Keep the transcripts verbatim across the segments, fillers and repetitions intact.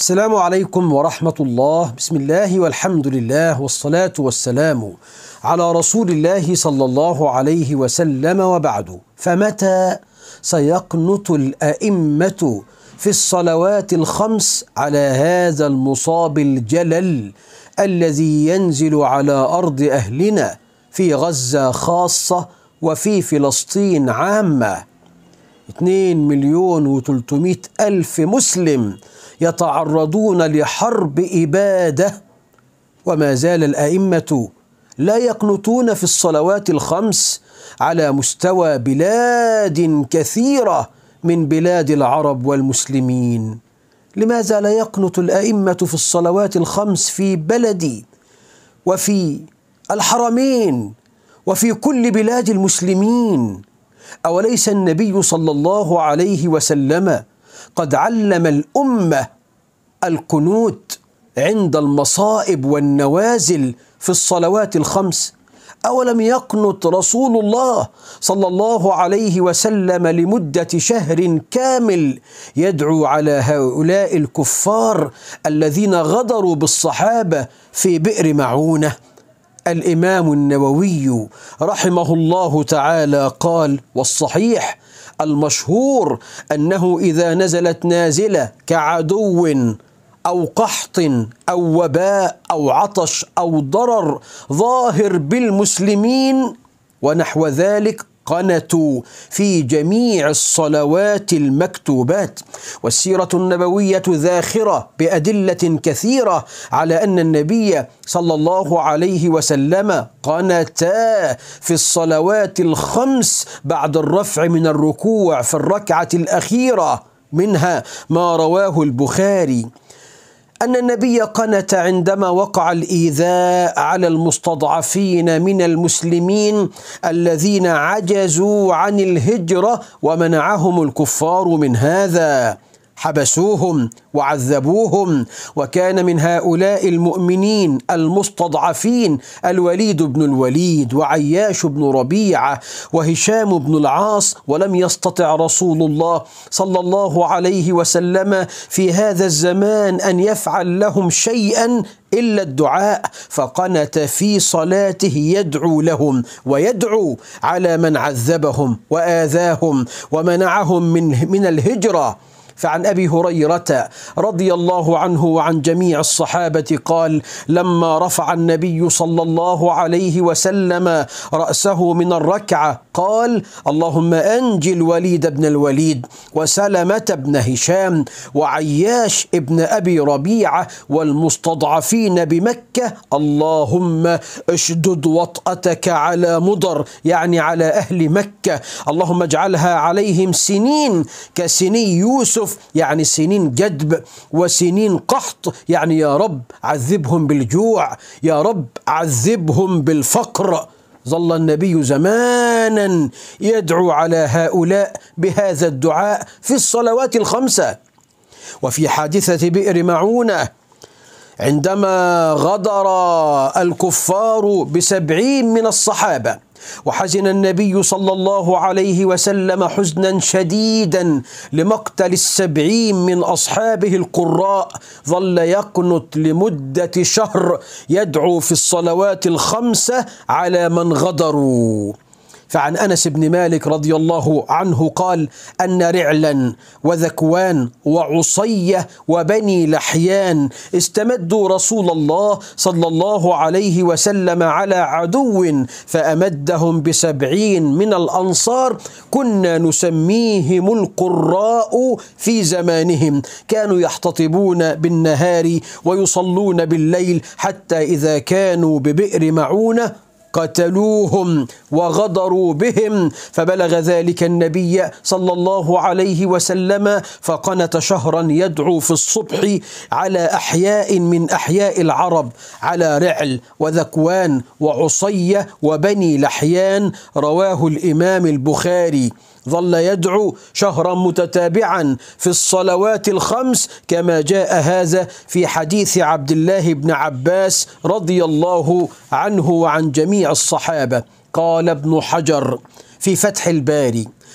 السلام عليكم ورحمة الله. بسم الله والحمد لله والصلاة والسلام على رسول الله صلى الله عليه وسلم، وبعد. فمتى سيقنط الأئمة في الصلوات الخمس على هذا المصاب الجلل الذي ينزل على أرض أهلنا في غزة خاصة وفي فلسطين عامة؟ اثنين مليون وثلاثمائة ألف مسلم يتعرضون لحرب إبادة، وما زال الأئمة لا يقنطون في الصلوات الخمس على مستوى بلاد كثيرة من بلاد العرب والمسلمين. لماذا لا يقنط الأئمة في الصلوات الخمس في بلدي وفي الحرمين وفي كل بلاد المسلمين؟ أوليس النبي صلى الله عليه وسلم قد علم الأمة القنوت عند المصائب والنوازل في الصلوات الخمس؟ أولم يقنط رسول الله صلى الله عليه وسلم لمدة شهر كامل يدعو على هؤلاء الكفار الذين غدروا بالصحابة في بئر معونة؟ الإمام النووي رحمه الله تعالى قال، والصحيح المشهور أنه إذا نزلت نازلة كعدو أو قحط أو وباء أو عطش أو ضرر ظاهر بالمسلمين ونحو ذلك قنتوا في جميع الصلوات المكتوبات. والسيرة النبوية ذاخرة بأدلة كثيرة على أن النبي صلى الله عليه وسلم قنتا في الصلوات الخمس بعد الرفع من الركوع في الركعة الأخيرة، منها ما رواه البخاري أن النبي قنت عندما وقع الإيذاء على المستضعفين من المسلمين الذين عجزوا عن الهجرة ومنعهم الكفار من هذا، حبسوهم وعذبوهم. وكان من هؤلاء المؤمنين المستضعفين الوليد بن الوليد وعياش بن ربيعة وهشام بن العاص، ولم يستطع رسول الله صلى الله عليه وسلم في هذا الزمان أن يفعل لهم شيئا إلا الدعاء، فقنت في صلاته يدعو لهم ويدعو على من عذبهم وآذاهم ومنعهم من من الهجرة. فعن أبي هريرة رضي الله عنه وعن جميع الصحابة قال: لما رفع النبي صلى الله عليه وسلم رأسه من الركعة قال: اللهم أنجِ الوليد بن الوليد وسلمة بن هشام وعياش ابن أبي ربيعة والمستضعفين بمكة، اللهم اشدد وطأتك على مضر، يعني على أهل مكة، اللهم اجعلها عليهم سنين كسني يوسف، يعني سنين جدب وسنين قحط، يعني يا رب عذبهم بالجوع، يا رب عذبهم بالفقر. ظل النبي زمانا يدعو على هؤلاء بهذا الدعاء في الصلوات الخمسة. وفي حادثة بئر معونة عندما غدر الكفار بسبعين من الصحابة وحزن النبي صلى الله عليه وسلم حزنا شديدا لمقتل السبعين من أصحابه القراء، ظل يقنط لمدة شهر يدعو في الصلوات الخمسة على من غدروا. فعن أنس بن مالك رضي الله عنه قال أن رعلا وذكوان وعصية وبني لحيان استمدوا رسول الله صلى الله عليه وسلم على عدو فأمدهم بسبعين من الأنصار، كنا نسميهم القراء في زمانهم، كانوا يحتطبون بالنهار ويصلون بالليل، حتى إذا كانوا ببئر معونة قتلوهم وغدروا بهم، فبلغ ذلك النبي صلى الله عليه وسلم فقنت شهرا يدعو في الصبح على أحياء من أحياء العرب، على رعل وذكوان وعصية وبني لحيان، رواه الإمام البخاري. ظل يدعو شهرا متتابعا في الصلوات الخمس كما جاء هذا في حديث عبد الله بن عباس رضي الله عنه وعن جميع الصحابة. قال ابن حجر في فتح الباري: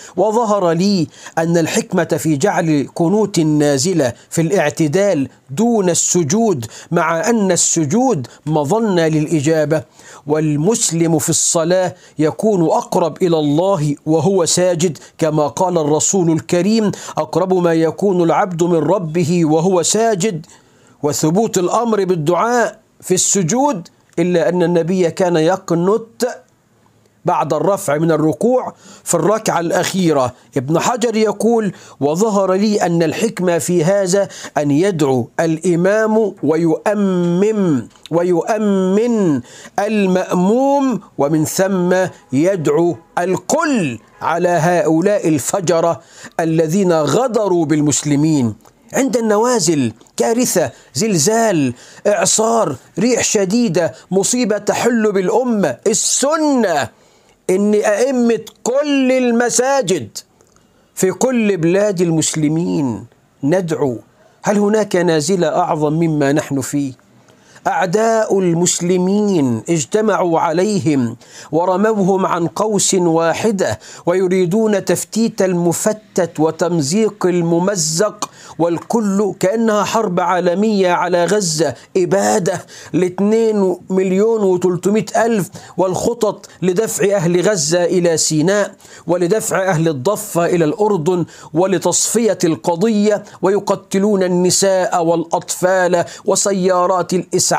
وظهر لي أن الحكمة في جعل قنوت النازلة في الاعتدال دون السجود، مع أن السجود مظنة للإجابة، والمسلم في الصلاة يكون أقرب إلى الله وهو ساجد، كما قال الرسول الكريم: أقرب ما يكون العبد من ربه وهو ساجد. وثبوت الأمر بالدعاء في السجود، إلا أن النبي كان يقنت بعد الرفع من الركوع في الركعة الأخيرة. ابن حجر يقول: وظهر لي أن الحكمة في هذا أن يدعو الإمام ويؤمم ويؤمن المأموم، ومن ثم يدعو الكل على هؤلاء الفجرة الذين غدروا بالمسلمين. عند النوازل، كارثة، زلزال، إعصار، ريح شديدة، مصيبة تحل بالأمة، السنة إن أئمة كل المساجد في كل بلاد المسلمين ندعو. هل هناك نازلة أعظم مما نحن فيه؟ أعداء المسلمين اجتمعوا عليهم ورموهم عن قوس واحدة، ويريدون تفتيت المفتت وتمزيق الممزق، والكل كأنها حرب عالمية على غزة، إبادة لاثنين مليون وثلاثمائة ألف، والخطط لدفع أهل غزة إلى سيناء، ولدفع أهل الضفة إلى الأردن، ولتصفية القضية، ويقتلون النساء والأطفال وسيارات الإسعاف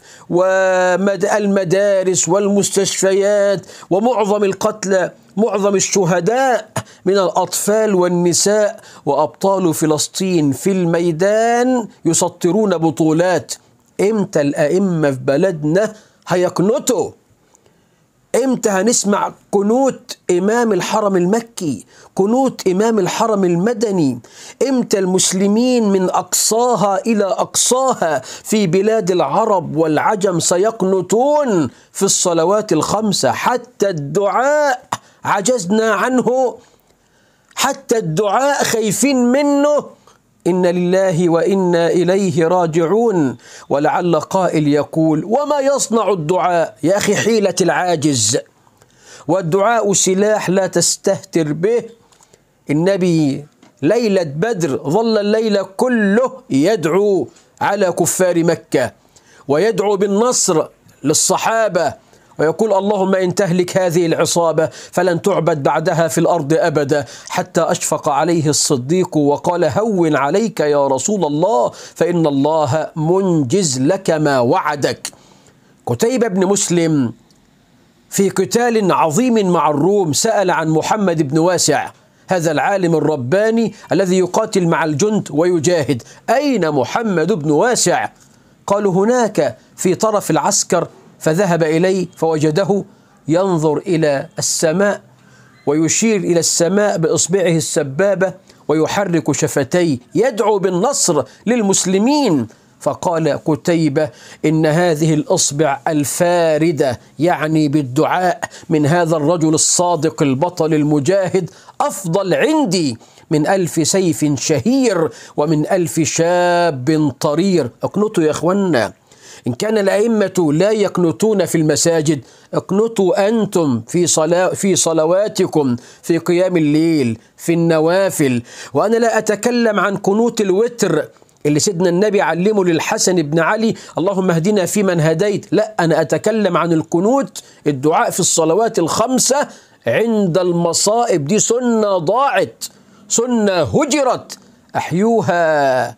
والمدارس والمستشفيات، ومعظم القتلى، معظم الشهداء من الأطفال والنساء، وأبطال فلسطين في الميدان يسطرون بطولات. إمتى الأئمة في بلدنا هيقنطوا؟ إمتى هنسمع قنوت إمام الحرم المكي، قنوت إمام الحرم المدني؟ إمتى المسلمين من أقصاها إلى أقصاها في بلاد العرب والعجم سيقنطون في الصلوات الخمسة؟ حتى الدعاء عجزنا عنه، حتى الدعاء خايفين منه. إن لله وإنا إليه راجعون. ولعل قائل يقول: وما يصنع الدعاء؟ يا أخي، حيلة العاجز، والدعاء سلاح لا تستهتر به. النبي ليلة بدر ظل الليل كله يدعو على كفار مكة، ويدعو بالنصر للصحابة، ويقول: اللهم إن تهلك هذه العصابة فلن تعبد بعدها في الأرض أبدا. حتى أشفق عليه الصديق وقال: هون عليك يا رسول الله، فإن الله منجز لك ما وعدك. قتيبة بن مسلم في قتال عظيم مع الروم سأل عن محمد بن واسع، هذا العالم الرباني الذي يقاتل مع الجند ويجاهد: أين محمد بن واسع؟ قالوا: هناك في طرف العسكر. فذهب إليه فوجده ينظر إلى السماء ويشير إلى السماء بإصبعه السبابة ويحرك شفتيه يدعو بالنصر للمسلمين. فقال قتيبة: إن هذه الإصبع الفاردة، يعني بالدعاء، من هذا الرجل الصادق البطل المجاهد أفضل عندي من ألف سيف شهير ومن ألف شاب طرير. اقنطوا يا أخوانا. إن كان الأئمة لا يقنطون في المساجد، اقنطوا أنتم في صلاة في صلواتكم، في قيام الليل، في النوافل. وأنا لا أتكلم عن قنوت الوتر اللي سيدنا النبي علمه للحسن بن علي: اللهم اهدنا فيمن هديت. لا، أنا أتكلم عن القنوت، الدعاء في الصلوات الخمسة عند المصائب. دي سنة ضاعت، سنة هجرت، أحيوها.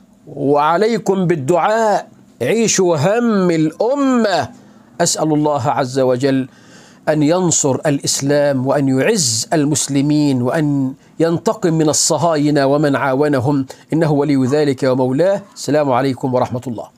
وعليكم بالدعاء، عيشوا هم الأمة. أسأل الله عز وجل أن ينصر الإسلام، وأن يعز المسلمين، وأن ينتقم من الصهاينة ومن عاونهم، إنه ولي ذلك ومولاه. السلام عليكم ورحمة الله.